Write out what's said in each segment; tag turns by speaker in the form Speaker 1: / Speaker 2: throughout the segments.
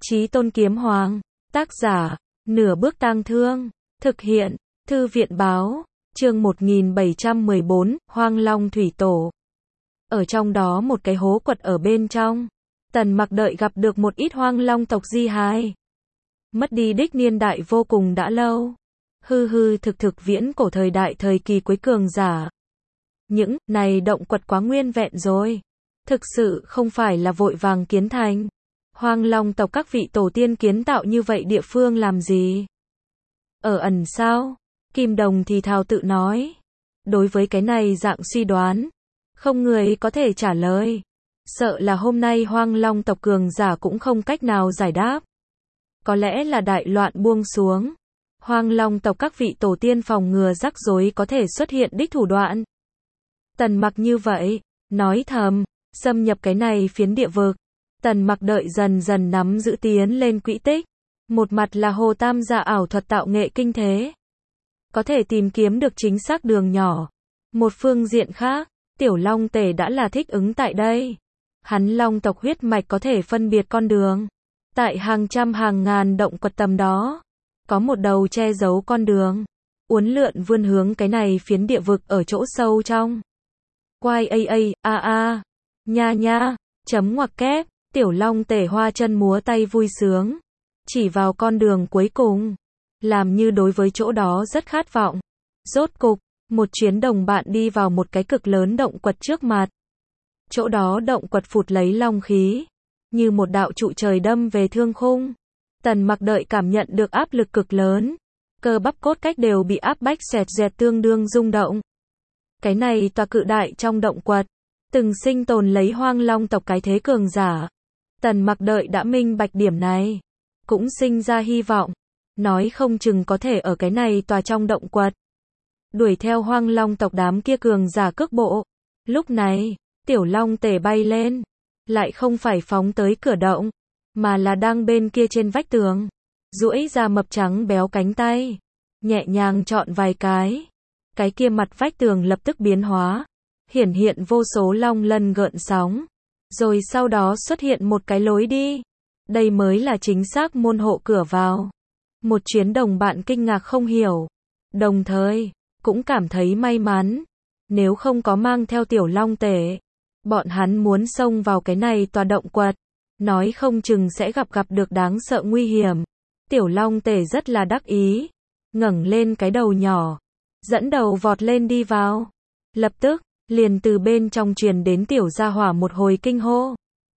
Speaker 1: Chí Tôn Kiếm Hoàng. Tác giả, Nửa Bước Tang Thương. Thực hiện, Thư viện báo. Chương 1714, Hoang Long Thủy Tổ. Ở trong đó một cái hố quật ở bên trong. Tần Mặc đợi gặp được một ít hoang long tộc di hài. Mất đi đích niên đại vô cùng đã lâu. Thực viễn cổ thời đại thời kỳ cuối cường giả. Những này động quật quá nguyên vẹn rồi. Thực sự không phải là vội vàng kiến thành. Hoang long tộc các vị tổ tiên kiến tạo như vậy địa phương làm gì? Ở ẩn sao? Kim Đồng thì thào tự nói. Đối với cái này dạng suy đoán, không người có thể trả lời. Sợ là hôm nay hoang long tộc cường giả cũng không cách nào giải đáp. Có lẽ là đại loạn buông xuống. Hoang long tộc các vị tổ tiên phòng ngừa rắc rối có thể xuất hiện đích thủ đoạn. Tần Mặc như vậy, nói thầm, xâm nhập cái này phiến địa vực. Tần Mặc đợi dần dần nắm giữ tiến lên quỹ tích. Một mặt là Hồ Tam gia ảo thuật tạo nghệ kinh thế. Có thể tìm kiếm được chính xác đường nhỏ. Một phương diện khác, Tiểu Long Tể đã là thích ứng tại đây. Hắn long tộc huyết mạch có thể phân biệt con đường. Tại hàng trăm hàng ngàn động quật tầm đó, có một đầu che giấu con đường. Uốn lượn vươn hướng cái này phiến địa vực ở chỗ sâu trong. Quai nha, chấm ngoặc kép, Tiểu Long Tể hoa chân múa tay vui sướng. Chỉ vào con đường cuối cùng. Làm như đối với chỗ đó rất khát vọng. Rốt cục, một chuyến đồng bạn đi vào một cái cực lớn động quật trước mặt. Chỗ đó động quật phụt lấy long khí. Như một đạo trụ trời đâm về thương khung. Tần Mặc đợi cảm nhận được áp lực cực lớn. Cơ bắp cốt cách đều bị áp bách xẹt dẹt tương đương rung động. Cái này tòa cự đại trong động quật. Từng sinh tồn lấy hoang long tộc cái thế cường giả. Tần Mặc đợi đã minh bạch điểm này. Cũng sinh ra hy vọng. Nói không chừng có thể ở cái này tòa trong động quật. Đuổi theo hoang long tộc đám kia cường giả cước bộ. Lúc này, Tiểu Long Tể bay lên. Lại không phải phóng tới cửa động. Mà là đang bên kia trên vách tường. Duỗi ra mập trắng béo cánh tay. Nhẹ nhàng chọn vài cái. Cái kia mặt vách tường lập tức biến hóa. Hiển hiện vô số long lân gợn sóng. Rồi sau đó xuất hiện một cái lối đi. Đây mới là chính xác môn hộ cửa vào. Một chuyến đồng bạn kinh ngạc không hiểu. Đồng thời, cũng cảm thấy may mắn. Nếu không có mang theo Tiểu Long Tể, bọn hắn muốn xông vào cái này tòa động quật. Nói không chừng sẽ gặp được đáng sợ nguy hiểm. Tiểu Long Tể rất là đắc ý. Ngẩng lên cái đầu nhỏ. Dẫn đầu vọt lên đi vào. Lập tức, liền từ bên trong truyền đến tiểu gia hỏa một hồi kinh hô.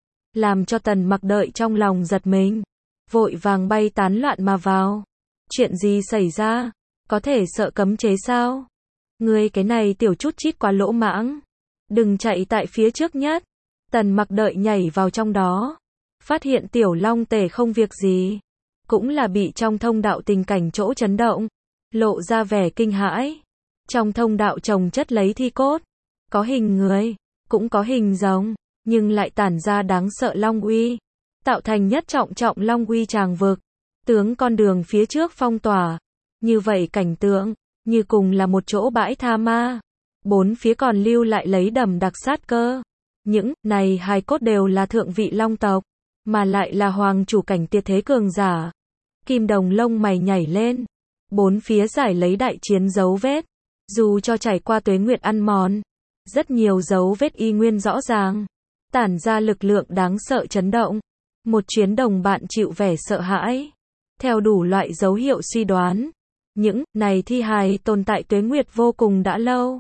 Speaker 1: Làm cho Tần Mặc đợi trong lòng giật mình. Vội vàng bay tán loạn mà vào. Chuyện gì xảy ra? Có thể sợ cấm chế sao? Ngươi cái này tiểu chút chít quá lỗ mãng. Đừng chạy tại phía trước nhất. Tần Mặc đợi nhảy vào trong đó. Phát hiện Tiểu Long Tể không việc gì. Cũng là bị trong thông đạo tình cảnh chỗ chấn động. Lộ ra vẻ kinh hãi. Trong thông đạo chồng chất lấy thi cốt. Có hình người. Cũng có hình rồng. Nhưng lại tản ra đáng sợ long uy. Tạo thành nhất trọng trọng long uy tràng vực. Tướng con đường phía trước phong tỏa. Như vậy cảnh tượng. Như cùng là một chỗ bãi tha ma. Bốn phía còn lưu lại lấy đầm đặc sát cơ. Những này hài cốt đều là thượng vị long tộc. Mà lại là hoàng chủ cảnh tuyệt thế cường giả. Kim Đồng lông mày nhảy lên. Bốn phía giải lấy đại chiến dấu vết. Dù cho trải qua tuế nguyệt ăn mòn. Rất nhiều dấu vết y nguyên rõ ràng. Tản ra lực lượng đáng sợ chấn động. Một chuyến đồng bạn chịu vẻ sợ hãi. Theo đủ loại dấu hiệu suy đoán. Những này thi hài tồn tại tuế nguyệt vô cùng đã lâu.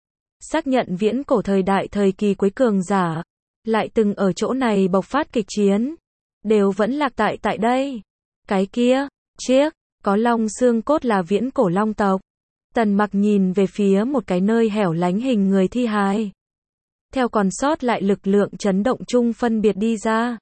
Speaker 1: Xác nhận viễn cổ thời đại thời kỳ cuối cường giả. Lại từng ở chỗ này bộc phát kịch chiến. Đều vẫn lạc tại đây. Cái kia, chiếc, có long xương cốt là viễn cổ long tộc. Tần Mặc nhìn về phía một cái nơi hẻo lánh hình người thi hài. Theo còn sót lại lực lượng chấn động chung phân biệt đi ra.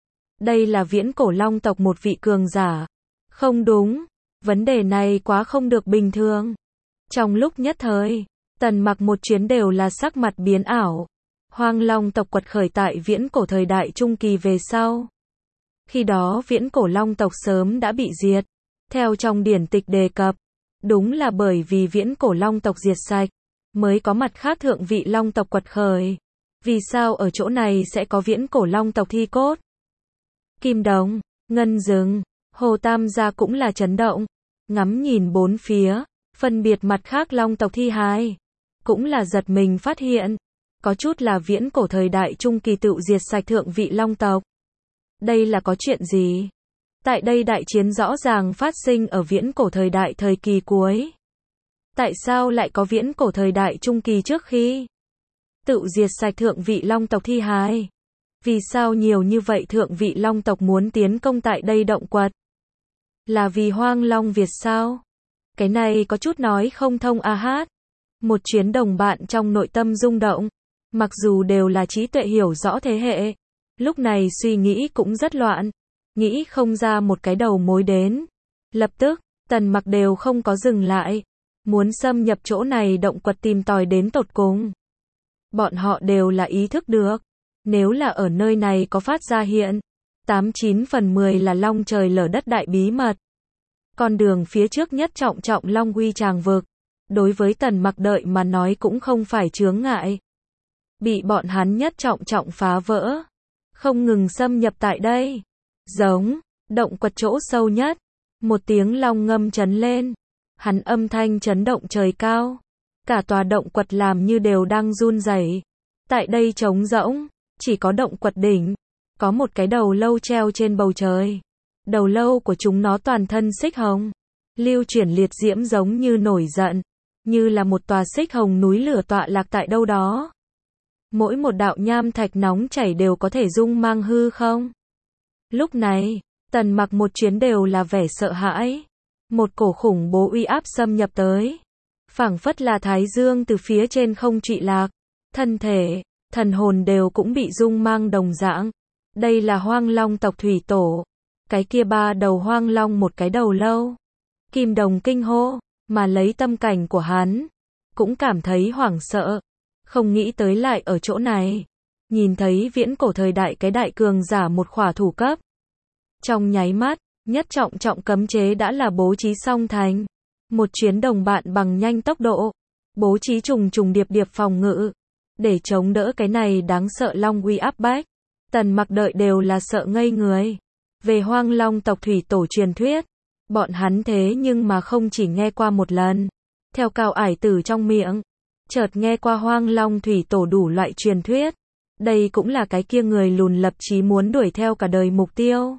Speaker 1: Đây là viễn cổ long tộc một vị cường giả. Không đúng. Vấn đề này quá không được bình thường. Trong lúc nhất thời, Tần Mặc một chuyến đều là sắc mặt biến ảo. Hoang long tộc quật khởi tại viễn cổ thời đại trung kỳ về sau. Khi đó viễn cổ long tộc sớm đã bị diệt. Theo trong điển tịch đề cập. Đúng là bởi vì viễn cổ long tộc diệt sạch. Mới có mặt khác thượng vị long tộc quật khởi. Vì sao ở chỗ này sẽ có viễn cổ long tộc thi cốt? Kim Đồng, Ngân dừng, Hồ Tam gia cũng là chấn động, ngắm nhìn bốn phía, phân biệt mặt khác long tộc thi hài, cũng là giật mình phát hiện, có chút là viễn cổ thời đại trung kỳ tự diệt sạch thượng vị long tộc. Đây là có chuyện gì? Tại đây đại chiến rõ ràng phát sinh ở viễn cổ thời đại thời kỳ cuối. Tại sao lại có viễn cổ thời đại trung kỳ trước khi tự diệt sạch thượng vị long tộc thi hài? Vì sao nhiều như vậy thượng vị long tộc muốn tiến công tại đây động quật? Là vì Hoang Long Việt sao? Cái này có chút nói không thông a hát. Một chuyến đồng bạn trong nội tâm rung động. Mặc dù đều là trí tuệ hiểu rõ thế hệ, lúc này suy nghĩ cũng rất loạn, nghĩ không ra một cái đầu mối đến. Lập tức, Tần Mặc đều không có dừng lại, muốn xâm nhập chỗ này động quật tìm tòi đến tột cùng. Bọn họ đều là ý thức được, nếu là ở nơi này có phát ra hiện, 89 phần 10 là long trời lở đất đại bí mật. Con đường phía trước nhất trọng trọng long uy tràng vực, đối với Tần Mặc đợi mà nói cũng không phải chướng ngại. Bị bọn hắn nhất trọng trọng phá vỡ, không ngừng xâm nhập tại đây. Giống, động quật chỗ sâu nhất, một tiếng long ngâm chấn lên, hắn âm thanh chấn động trời cao. Cả tòa động quật làm như đều đang run rẩy. Tại đây trống rỗng, chỉ có động quật đỉnh, có một cái đầu lâu treo trên bầu trời. Đầu lâu của chúng nó toàn thân xích hồng, lưu chuyển liệt diễm giống như nổi giận, như là một tòa xích hồng núi lửa tọa lạc tại đâu đó. Mỗi một đạo nham thạch nóng chảy đều có thể dung mang hư không. Lúc này, Tần Mặc một chuyến đều là vẻ sợ hãi. Một cổ khủng bố uy áp xâm nhập tới. Phảng phất là thái dương từ phía trên không trụy lạc. Thân thể, thần hồn đều cũng bị dung mang đồng dạng. Đây là Hoang Long tộc thủy tổ. Cái kia ba đầu hoang long một cái đầu lâu. Kim Đồng kinh hô, mà lấy tâm cảnh của hắn, cũng cảm thấy hoảng sợ. Không nghĩ tới lại ở chỗ này. Nhìn thấy viễn cổ thời đại cái đại cường giả một khỏa thủ cấp. Trong nháy mắt, nhất trọng trọng cấm chế đã là bố trí xong thành. Một chuyến đồng bạn bằng nhanh tốc độ. Bố trí trùng trùng điệp điệp phòng ngự. Để chống đỡ cái này đáng sợ long uy áp bách. Tần Mặc đợi đều là sợ ngây người. Về Hoang Long tộc thủy tổ truyền thuyết. Bọn hắn thế nhưng mà không chỉ nghe qua một lần. Theo Cao Ải Tử trong miệng. Chợt nghe qua Hoang Long thủy tổ đủ loại truyền thuyết. Đây cũng là cái kia người lùn lập chí muốn đuổi theo cả đời mục tiêu.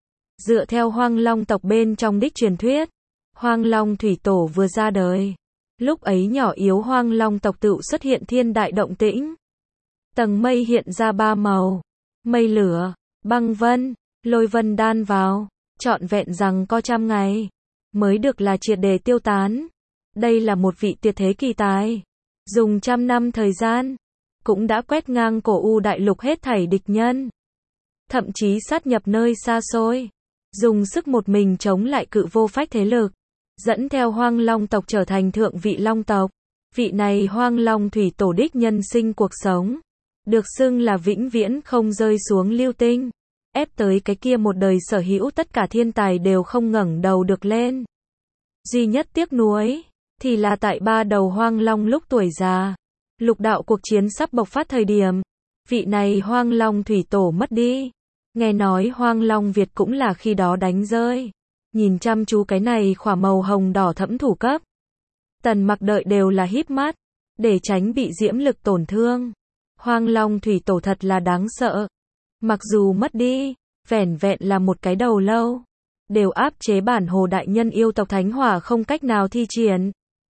Speaker 1: Dựa theo Hoang Long tộc bên trong đích truyền thuyết, Hoang Long thủy tổ vừa ra đời, lúc ấy nhỏ yếu Hoang Long tộc tự xuất hiện thiên đại động tĩnh. Tầng mây hiện ra ba màu, mây lửa, băng vân, lôi vân đan vào, trọn vẹn rằng có 100 ngày mới được là triệt để tiêu tán. Đây là một vị tuyệt thế kỳ tài, dùng 100 năm thời gian, cũng đã quét ngang cổ u đại lục hết thảy địch nhân, thậm chí sát nhập nơi xa xôi, dùng sức một mình chống lại cự vô phách thế lực, dẫn theo Hoang Long tộc trở thành thượng vị long tộc. Vị này Hoang Long thủy tổ đích nhân sinh cuộc sống, được xưng là vĩnh viễn không rơi xuống lưu tinh, ép tới cái kia một đời sở hữu tất cả thiên tài đều không ngẩng đầu được lên. Duy nhất tiếc nuối, thì là tại ba đầu Hoang Long lúc tuổi già, lục đạo cuộc chiến sắp bộc phát thời điểm, vị này Hoang Long thủy tổ mất đi. Nghe nói Hoang Long Việt cũng là khi đó đánh rơi. Nhìn chăm chú cái này khỏa màu hồng đỏ thẫm thủ cấp. Tần Mặc đợi đều là híp mắt, để tránh bị diễm lực tổn thương. Hoang Long thủy tổ thật là đáng sợ. Mặc dù mất đi, vẻn vẹn là một cái đầu lâu, đều áp chế bản hồ đại nhân yêu tộc thánh hỏa không cách nào thi triển.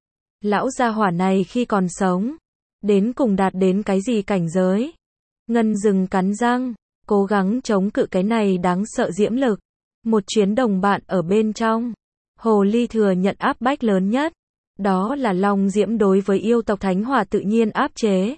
Speaker 1: Lão gia hỏa này khi còn sống, đến cùng đạt đến cái gì cảnh giới? Ngân rừng cắn răng, cố gắng chống cự cái này đáng sợ diễm lực. Một chuyến đồng bạn ở bên trong, hồ ly thừa nhận áp bách lớn nhất. Đó là long diễm đối với yêu tộc thánh hỏa tự nhiên áp chế.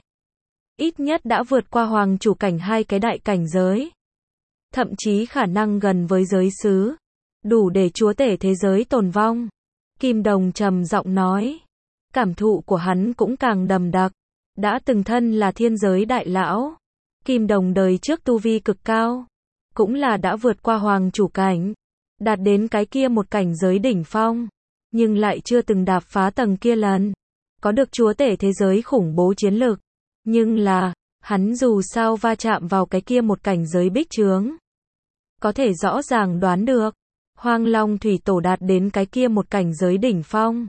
Speaker 1: Ít nhất đã vượt qua hoàng chủ cảnh hai cái đại cảnh giới. Thậm chí khả năng gần với giới sứ. Đủ để chúa tể thế giới tồn vong. Kim Đồng trầm giọng nói. Cảm thụ của hắn cũng càng đầm đặc. Đã từng thân là thiên giới đại lão. Kim Đồng đời trước tu vi cực cao. Cũng là đã vượt qua hoàng chủ cảnh. Đạt đến cái kia một cảnh giới đỉnh phong. Nhưng lại chưa từng đạp phá tầng kia lần. Có được chúa tể thế giới khủng bố chiến lực. Nhưng là, hắn dù sao va chạm vào cái kia một cảnh giới bích chướng. có thể rõ ràng đoán được. Hoang Long Thủy Tổ đạt đến cái kia một cảnh giới đỉnh phong.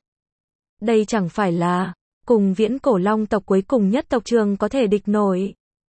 Speaker 1: Đây chẳng phải là cùng viễn cổ long tộc cuối cùng nhất tộc trường có thể địch nổi.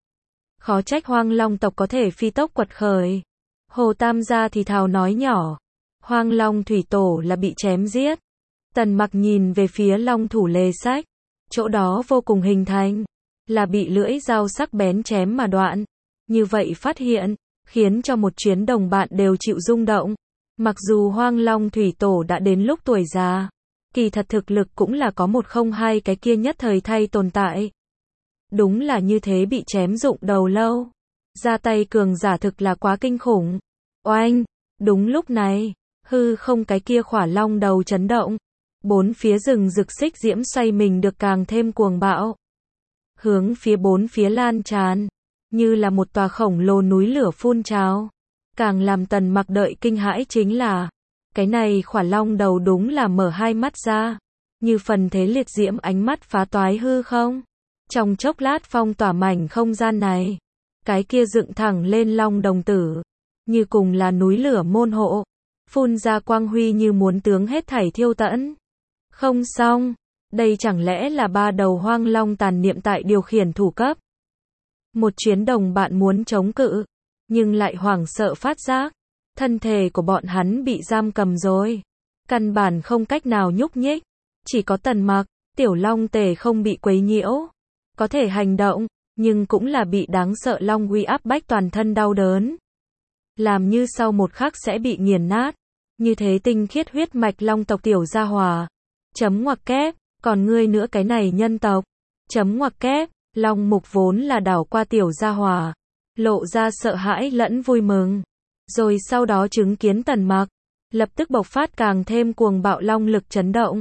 Speaker 1: Khó trách Hoang Long tộc có thể phi tốc quật khởi. Hồ Tam gia thì thào nói nhỏ. Hoang Long Thủy Tổ là bị chém giết. Tần Mặc nhìn về phía Long Thủ Lê Sách. Chỗ đó vô cùng hình thành. Là bị lưỡi dao sắc bén chém mà đoạn. Như vậy phát hiện, khiến cho một chuyến đồng bạn đều chịu rung động. Mặc dù Hoang Long Thủy Tổ đã đến lúc tuổi già, kỳ thật thực lực cũng là có 102 cái kia nhất thời thay tồn tại. Đúng là như thế bị chém rụng đầu lâu. Ra tay cường giả thực là quá kinh khủng. Oanh! Đúng lúc này, hư không cái kia khỏa long đầu chấn động. Bốn phía rừng rực xích diễm xoay mình được càng thêm cuồng bạo. Hướng phía bốn phía lan tràn, như là một tòa khổng lồ núi lửa phun trào. Càng làm Tần Mặc đợi kinh hãi chính là, cái này khỏa long đầu đúng là mở hai mắt ra, như phần thế liệt diễm ánh mắt phá toái hư không. Trong chốc lát phong tỏa mảnh không gian này, cái kia dựng thẳng lên long đồng tử, như cùng là núi lửa môn hộ, phun ra quang huy như muốn tướng hết thảy thiêu tận. Không xong, đây chẳng lẽ là ba đầu hoang long tàn niệm tại điều khiển thủ cấp. Một chuyến đồng bạn muốn chống cự, nhưng lại hoảng sợ phát giác, thân thể của bọn hắn bị giam cầm rồi. Căn bản không cách nào nhúc nhích, chỉ có Tần Mặc, Tiểu Long Tề không bị quấy nhiễu. Có thể hành động, nhưng cũng là bị đáng sợ long uy áp bách toàn thân đau đớn. Làm như sau một khắc sẽ bị nghiền nát. Như thế tinh khiết huyết mạch long tộc tiểu gia hòa. Chấm ngoặc kép, còn ngươi nữa cái này nhân tộc. Chấm ngoặc kép, long mục vốn là đảo qua tiểu gia hòa. Lộ ra sợ hãi lẫn vui mừng. Rồi sau đó chứng kiến Tần Mặc, lập tức bộc phát càng thêm cuồng bạo long lực chấn động.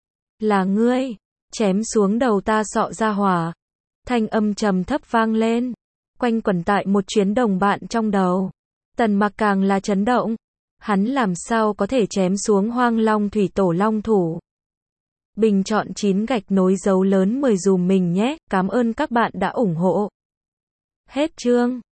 Speaker 1: Là ngươi, chém xuống đầu ta sọ gia hòa. Thanh âm trầm thấp vang lên, quanh quẩn tại một chuyến đồng bạn trong đầu. Tần Mặc càng là chấn động, hắn làm sao có thể chém xuống Hoang Long Thủy Tổ long thủ. Bình chọn 9 gạch nối dấu lớn 10 dùm mình nhé, cảm ơn các bạn đã ủng hộ. Hết chương.